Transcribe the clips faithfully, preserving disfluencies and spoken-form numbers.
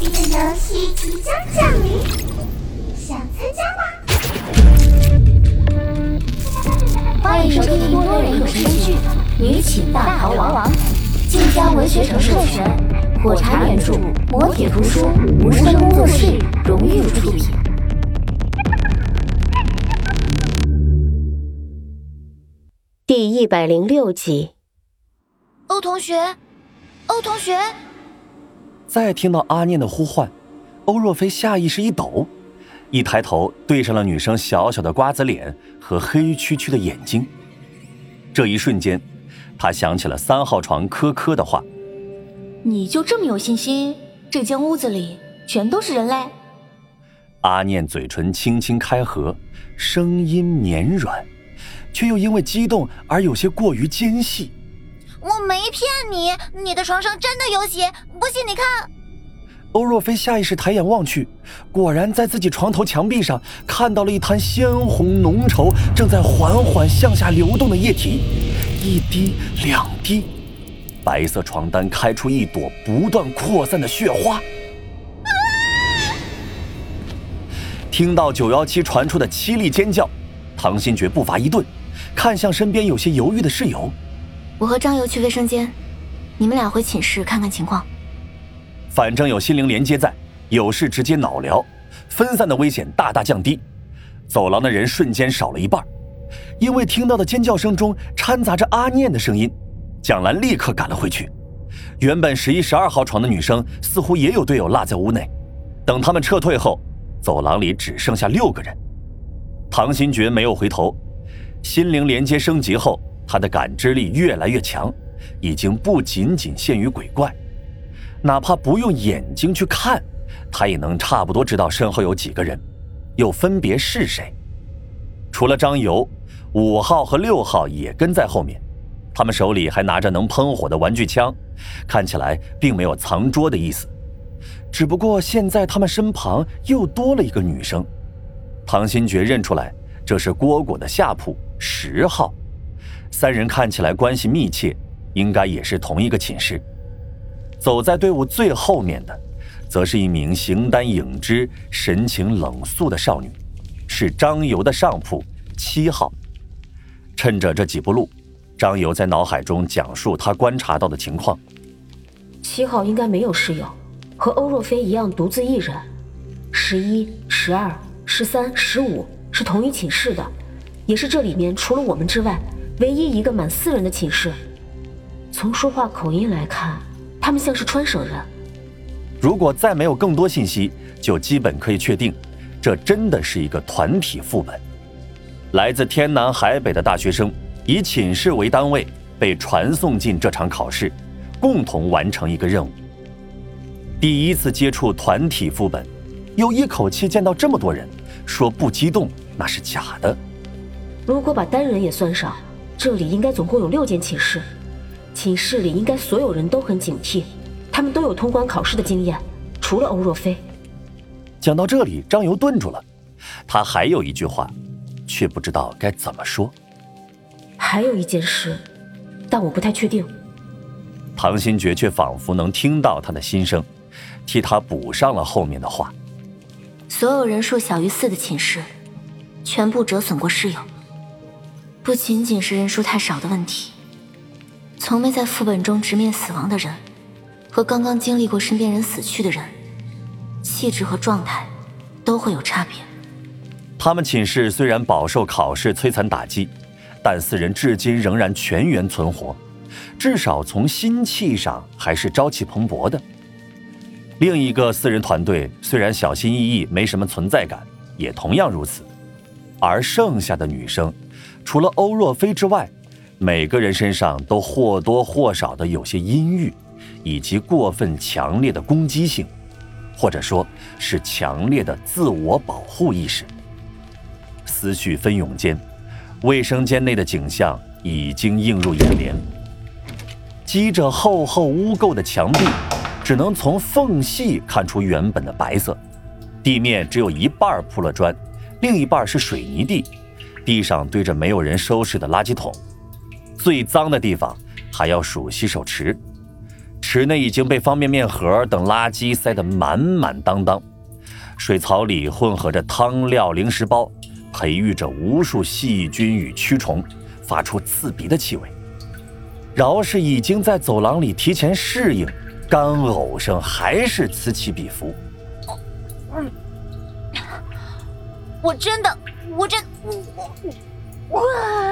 的游戏即将降临，想参加吗？ 欢迎收听多人有声剧《女寝大逃亡》，晋江文学城授权，火柴原著，磨铁图书，无声工作室荣誉出品。 第一百零六集。 欧同学，欧同学！ 再听到阿念的呼唤，欧若飞下意识一抖，一抬头对上了女生小小的瓜子脸和黑黢黢的眼睛。这一瞬间，他想起了三号床科科的话： 你就这么有信心，这间屋子里全都是人类？ 阿念嘴唇轻轻开合，声音绵软，却又因为激动而有些过于尖细。 我没骗你，你的床上真的有血，不信你看。 欧若飞下意识抬眼望去，果然在自己床头墙壁上看到了一滩鲜红浓稠正在缓缓向下流动的液体，一滴两滴，白色床单开出一朵不断扩散的血花。啊！听到九一七传出的凄厉尖叫，唐新觉步伐一顿，看向身边有些犹豫的室友： 我和张游去卫生间，你们俩回寝室看看情况。 反正有心灵连接在，有事直接脑聊，分散的危险大大降低。走廊的人瞬间少了一半，因为听到的尖叫声中掺杂着阿念的声音。蒋兰立刻赶了回去。原本十一、十二号床的女生似乎也有队友落在屋内。等他们撤退后，走廊里只剩下六个人。唐新觉没有回头，心灵连接升级后，他的感知力越来越强，已经不仅仅限于鬼怪。哪怕不用眼睛去看，他也能差不多知道身后有几个人，又分别是谁。除了张游，五号和六号也跟在后面，他们手里还拿着能喷火的玩具枪，看起来并没有藏拙的意思。只不过现在他们身旁又多了一个女生，唐新觉认出来，这是蝈蝈的下铺十号。三人看起来关系密切，应该也是同一个寝室。走在队伍最后面的，则是一名形单影只、神情冷肃的少女，是张游的上铺七号。趁着这几步路，张游在脑海中讲述他观察到的情况。 七号应该没有室友，和欧若飞一样独自一人。十一、十二、十三、十五是同一寝室的，也是这里面除了我们之外唯一一个满四人的寝室。从说话口音来看，他们像是川省人。 如果再没有更多信息，就基本可以确定，这真的是一个团体副本。来自天南海北的大学生以寝室为单位，被传送进这场考试，共同完成一个任务。第一次接触团体副本，又一口气见到这么多人，说不激动那是假的。 如果把单人也算上，这里应该总共有六间寝室。寝室里应该所有人都很警惕，他们都有通关考试的经验，除了欧若飞。 讲到这里，张游顿住了，他还有一句话，却不知道该怎么说。 还有一件事，但我不太确定。 唐新觉却仿佛能听到他的心声，替他补上了后面的话。 所有人数小于四的寝室，全部折损过室友。不仅仅是人数太少的问题，从没在副本中直面死亡的人，和刚刚经历过身边人死去的人，气质和状态都会有差别。 他们寝室虽然饱受考试摧残打击，但四人至今仍然全员存活，至少从心气上还是朝气蓬勃的。另一个四人团队虽然小心翼翼，没什么存在感，也同样如此。而剩下的女生，除了欧若飞之外，每个人身上都或多或少的有些阴郁，以及过分强烈的攻击性，或者说是强烈的自我保护意识。思绪纷涌间，卫生间内的景象已经映入眼帘。积着厚厚污垢的墙壁，只能从缝隙看出原本的白色。地面只有一半铺了砖，另一半是水泥地，地上堆着没有人收拾的垃圾桶。最脏的地方还要数洗手池， 池内已经被方便面盒等垃圾塞得满满当当，水槽里混合着汤料、零食包，培育着无数细菌与蛆虫，发出刺鼻的气味。饶是已经在走廊里提前适应，干呕声还是此起彼伏。 嗯，我真的，我真，我我，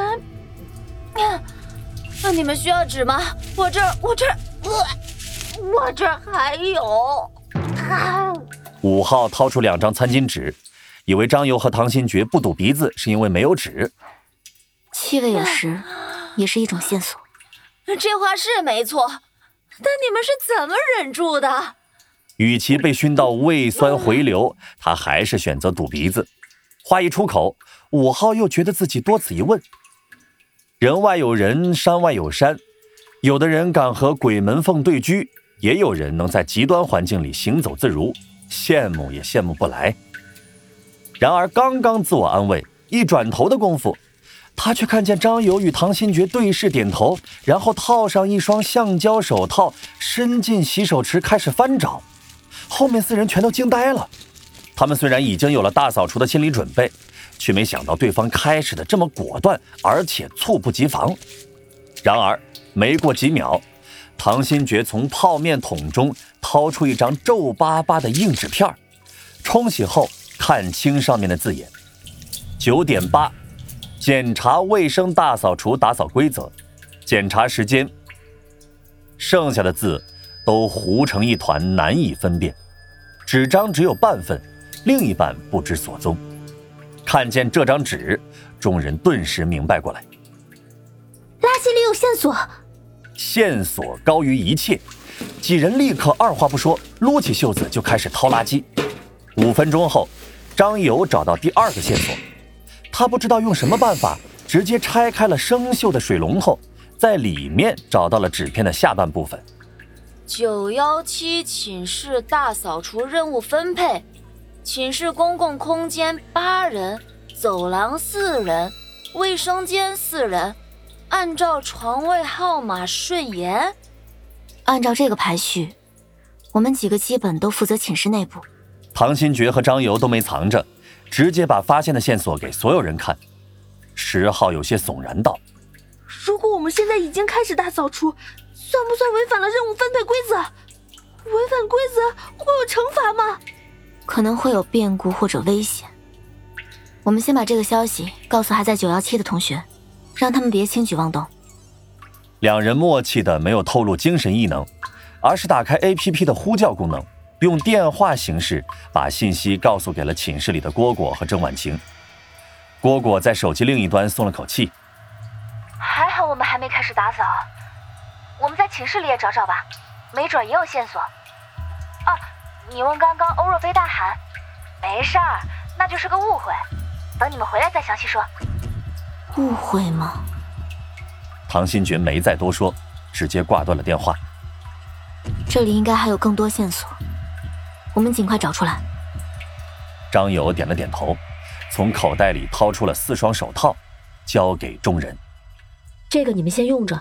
那你们需要纸吗？我这儿，我这儿，我我这儿还有。 五号掏出两张餐巾纸，以为张游和唐新觉不堵鼻子是因为没有纸。 气味有时也是一种线索。这话是没错，但你们是怎么忍住的？ 与其被熏到胃酸回流，他还是选择堵鼻子。话一出口，五号又觉得自己多此一问。人外有人，山外有山，有的人敢和鬼门缝对居，也有人能在极端环境里行走自如，羡慕也羡慕不来。然而刚刚自我安慰，一转头的功夫，他却看见张游与唐新觉对视点头，然后套上一双橡胶手套，伸进洗手池开始翻找。后面四人全都惊呆了。他们虽然已经有了大扫除的心理准备，却没想到对方开始的这么果断，而且猝不及防。然而没过几秒，唐新觉从泡面桶中掏出一张皱巴巴的硬纸片，冲洗后看清上面的字眼：九点八，检查卫生大扫除打扫规则，检查时间。剩下的字都糊成一团，难以分辨。纸张只有半份，另一半不知所踪。看见这张纸，众人顿时明白过来， 垃圾里有线索。 线索高于一切，几人立刻二话不说，撸起袖子就开始掏垃圾。五分钟后，张游找到第二个线索。他不知道用什么办法，直接拆开了生锈的水龙头，在里面找到了纸片的下半部分。 九一七寝室大扫除任务分配，寝室公共空间八人，走廊四人，卫生间四人，按照床位号码顺延。按照这个排序，我们几个基本都负责寝室内部。 唐新觉和张游都没藏着，直接把发现的线索给所有人看。十号有些悚然道： 如果我们现在已经开始大扫除，算不算违反了任务分配规则？违反规则会有惩罚吗？ 可能会有变故或者危险。我们先把这个消息告诉还在九一七的同学，让他们别轻举妄动。 两人默契的没有透露精神异能，而是打开 A P P 的呼叫功能，用电话形式把信息告诉给了寝室里的蝈蝈和郑婉晴。蝈蝈在手机另一端松了口气， 还好我们还没开始打扫，我们在寝室里也找找吧，没准也有线索。啊，你问刚刚欧若飞大喊，没事儿，那就是个误会，等你们回来再详细说。 误会吗？ 唐新觉没再多说，直接挂断了电话。 这里应该还有更多线索，我们尽快找出来。 张友点了点头，从口袋里掏出了四双手套，交给众人。 这个你们先用着。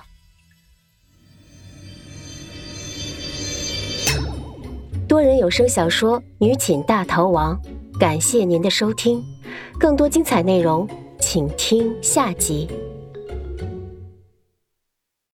多人有声小说《女寝大逃亡》，感谢您的收听，更多精彩内容请听下集。